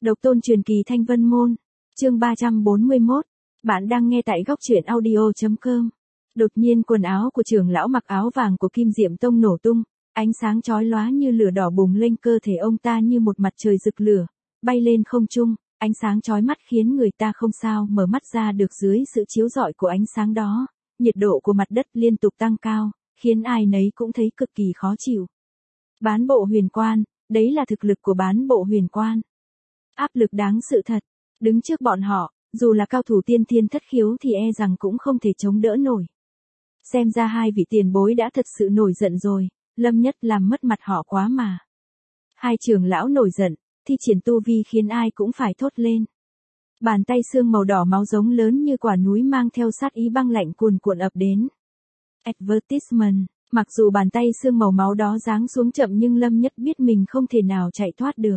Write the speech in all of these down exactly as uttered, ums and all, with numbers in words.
Độc tôn truyền kỳ Thanh Vân Môn. Chương ba trăm bốn mươi mốt. Bạn đang nghe tại góc truyện audio chấm com. Đột nhiên quần áo của trưởng lão mặc áo vàng của Kim Diệm Tông nổ tung, ánh sáng chói lóa như lửa đỏ bùng lên, cơ thể ông ta như một mặt trời rực lửa, bay lên không trung, ánh sáng chói mắt khiến người ta không sao mở mắt ra được dưới sự chiếu rọi của ánh sáng đó. Nhiệt độ của mặt đất liên tục tăng cao, khiến ai nấy cũng thấy cực kỳ khó chịu. Bán bộ huyền quan, đấy là thực lực của bán bộ huyền quan. Áp lực đáng sự thật, đứng trước bọn họ, dù là cao thủ tiên thiên thất khiếu thì e rằng cũng không thể chống đỡ nổi. Xem ra hai vị tiền bối đã thật sự nổi giận rồi, Lâm Nhất làm mất mặt họ quá mà. Hai trưởng lão nổi giận, thi triển tu vi khiến ai cũng phải thốt lên. Bàn tay xương màu đỏ máu giống lớn như quả núi mang theo sát ý băng lạnh cuồn cuộn ập đến. Advertisement, mặc dù bàn tay xương màu máu đó giáng xuống chậm nhưng Lâm Nhất biết mình không thể nào chạy thoát được.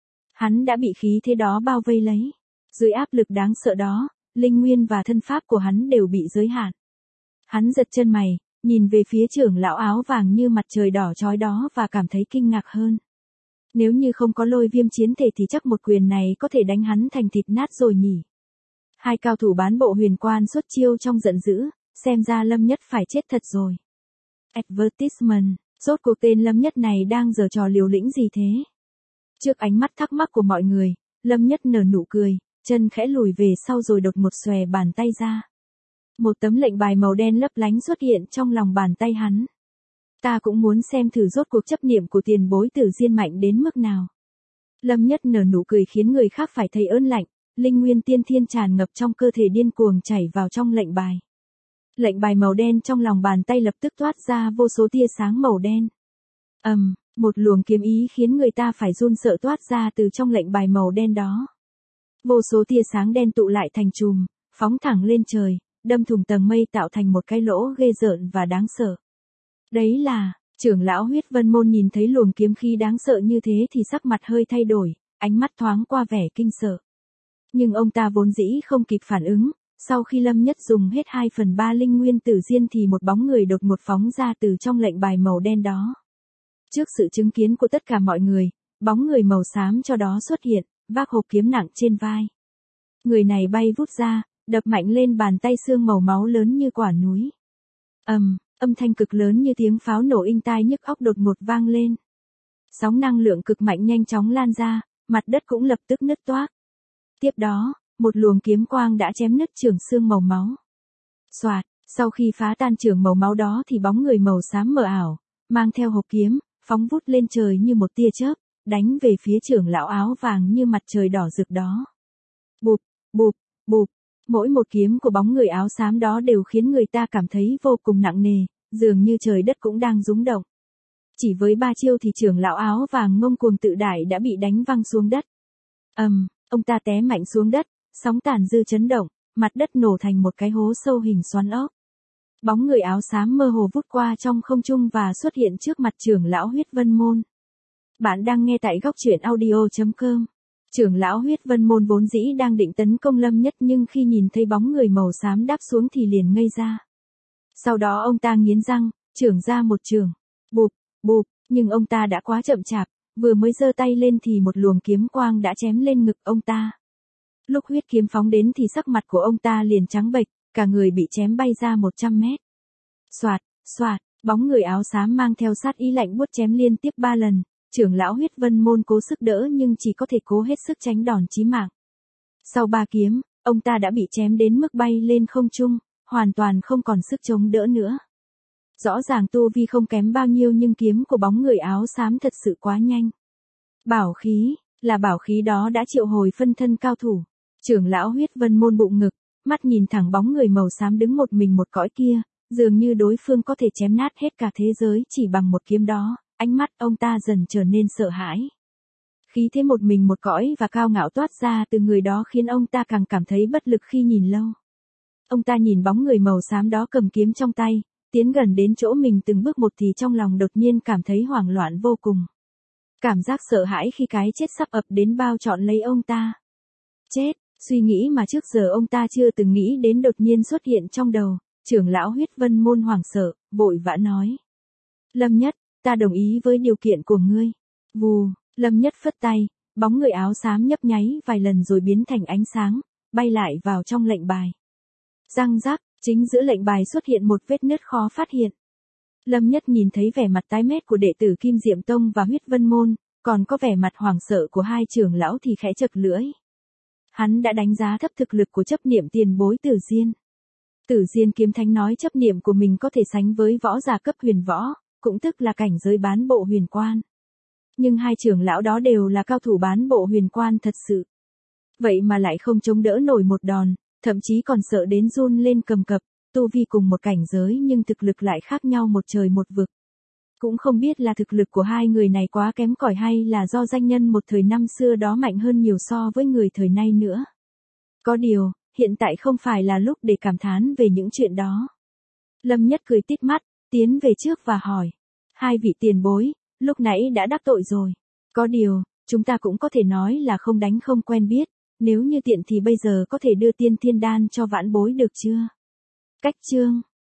Hắn đã bị khí thế đó bao vây lấy. Dưới áp lực đáng sợ đó, linh nguyên và thân pháp của hắn đều bị giới hạn. Hắn giật chân mày, nhìn về phía trưởng lão áo vàng như mặt trời đỏ chói đó và cảm thấy kinh ngạc hơn. Nếu như không có Lôi Viêm chiến thể thì chắc một quyền này có thể đánh hắn thành thịt nát rồi nhỉ. Hai cao thủ bán bộ huyền quan xuất chiêu trong giận dữ, xem ra Lâm Nhất phải chết thật rồi. Advertisement, rốt cuộc tên Lâm Nhất này đang giở trò liều lĩnh gì thế? Trước ánh mắt thắc mắc của mọi người, Lâm Nhất nở nụ cười, chân khẽ lùi về sau rồi đột một xòe bàn tay ra. Một tấm lệnh bài màu đen lấp lánh xuất hiện trong lòng bàn tay hắn. Ta cũng muốn xem thử rốt cuộc chấp niệm của tiền bối Tử Diên mạnh đến mức nào. Lâm Nhất nở nụ cười khiến người khác phải thấy ớn lạnh, linh nguyên tiên thiên tràn ngập trong cơ thể điên cuồng chảy vào trong lệnh bài. Lệnh bài màu đen trong lòng bàn tay lập tức toát ra vô số tia sáng màu đen. Ầm, um, một luồng kiếm ý khiến người ta phải run sợ toát ra từ trong lệnh bài màu đen đó. Vô số tia sáng đen tụ lại thành chùm, phóng thẳng lên trời, đâm thủng tầng mây tạo thành một cái lỗ ghê rợn và đáng sợ. Đấy là, trưởng lão Huyết Vân Môn nhìn thấy luồng kiếm khí đáng sợ như thế thì sắc mặt hơi thay đổi, ánh mắt thoáng qua vẻ kinh sợ. Nhưng ông ta vốn dĩ không kịp phản ứng, sau khi Lâm Nhất dùng hết hai phần ba linh nguyên Tử Diên thì một bóng người đột ngột phóng ra từ trong lệnh bài màu đen đó. Trước sự chứng kiến của tất cả mọi người, bóng người màu xám cho đó xuất hiện, vác hộp kiếm nặng trên vai. Người này bay vút ra, đập mạnh lên bàn tay xương màu máu lớn như quả núi. Ầm, um, âm thanh cực lớn như tiếng pháo nổ inh tai nhức óc đột ngột vang lên. Sóng năng lượng cực mạnh nhanh chóng lan ra, mặt đất cũng lập tức nứt toác. Tiếp đó, một luồng kiếm quang đã chém nứt trường xương màu máu. Soạt, sau khi phá tan trường màu máu đó thì bóng người màu xám mờ ảo, mang theo hộp kiếm, phóng vút lên trời như một tia chớp, đánh về phía trưởng lão áo vàng như mặt trời đỏ rực đó. Bụp, bụp, bụp, mỗi một kiếm của bóng người áo xám đó đều khiến người ta cảm thấy vô cùng nặng nề, dường như trời đất cũng đang rung động. Chỉ với ba chiêu thì trưởng lão áo vàng ngông cuồng tự đại đã bị đánh văng xuống đất. Ầm, um, ông ta té mạnh xuống đất, sóng tàn dư chấn động, mặt đất nổ thành một cái hố sâu hình xoắn ốc. Bóng người áo xám mơ hồ vút qua trong không trung và xuất hiện trước mặt trưởng lão Huyết Vân Môn. Bạn đang nghe tại góc truyện audio chấm com. Trưởng lão Huyết Vân Môn vốn dĩ đang định tấn công Lâm Nhất nhưng khi nhìn thấy bóng người màu xám đáp xuống thì liền ngây ra. Sau đó ông ta nghiến răng, chưởng ra một chưởng. Bụp, bụp, nhưng ông ta đã quá chậm chạp, vừa mới giơ tay lên thì một luồng kiếm quang đã chém lên ngực ông ta. Lúc huyết kiếm phóng đến thì sắc mặt của ông ta liền trắng bệch, cả người bị chém bay ra một trăm mét. Soạt, soạt, bóng người áo xám mang theo sát ý lạnh buốt chém liên tiếp ba lần. Trưởng lão Huyết Vân Môn cố sức đỡ nhưng chỉ có thể cố hết sức tránh đòn chí mạng. Sau ba kiếm, ông ta đã bị chém đến mức bay lên không trung, hoàn toàn không còn sức chống đỡ nữa. Rõ ràng tu vi không kém bao nhiêu nhưng kiếm của bóng người áo xám thật sự quá nhanh. Bảo khí, là bảo khí đó đã triệu hồi phân thân cao thủ. Trưởng lão Huyết Vân Môn bụng ngực, mắt nhìn thẳng bóng người màu xám đứng một mình một cõi kia, dường như đối phương có thể chém nát hết cả thế giới chỉ bằng một kiếm đó. Ánh mắt ông ta dần trở nên sợ hãi. Khí thế một mình một cõi và cao ngạo toát ra từ người đó khiến ông ta càng cảm thấy bất lực khi nhìn lâu. Ông ta nhìn bóng người màu xám đó cầm kiếm trong tay, tiến gần đến chỗ mình từng bước một thì trong lòng đột nhiên cảm thấy hoảng loạn vô cùng. Cảm giác sợ hãi khi cái chết sắp ập đến bao trọn lấy ông ta. Chết, suy nghĩ mà trước giờ ông ta chưa từng nghĩ đến đột nhiên xuất hiện trong đầu. Trưởng lão Huyết Vân Môn hoảng sợ, vội vã nói. Lâm Nhất, ta đồng ý với điều kiện của ngươi. Vù, Lâm Nhất phất tay, Bóng người áo xám nhấp nháy vài lần rồi biến thành ánh sáng, bay lại vào trong lệnh bài. Răng rắc, chính giữa lệnh bài xuất hiện một vết nứt khó phát hiện. Lâm Nhất nhìn thấy vẻ mặt tái mét của đệ tử Kim Diệm Tông và Huyết Vân Môn, còn có vẻ mặt hoảng sợ của hai trưởng lão thì khẽ chật lưỡi. Hắn đã đánh giá thấp thực lực của chấp niệm tiền bối Tử Diên. Tử Diên kiếm thánh nói chấp niệm của mình có thể sánh với võ giả cấp huyền võ, cũng tức là cảnh giới bán bộ huyền quan. Nhưng hai trưởng lão đó đều là cao thủ bán bộ huyền quan thật sự. Vậy mà lại không chống đỡ nổi một đòn, thậm chí còn sợ đến run lên cầm cập, tu vi cùng một cảnh giới nhưng thực lực lại khác nhau một trời một vực. Cũng không biết là thực lực của hai người này quá kém cỏi hay là do danh nhân một thời năm xưa đó mạnh hơn nhiều so với người thời nay nữa. Có điều, hiện tại không phải là lúc để cảm thán về những chuyện đó. Lâm Nhất cười tít mắt, tiến về trước và hỏi. Hai vị tiền bối, lúc nãy đã đắc tội rồi. Có điều, chúng ta cũng có thể nói là không đánh không quen biết, nếu như tiện thì bây giờ có thể đưa tiên thiên đan cho vãn bối được chưa? Cách chương.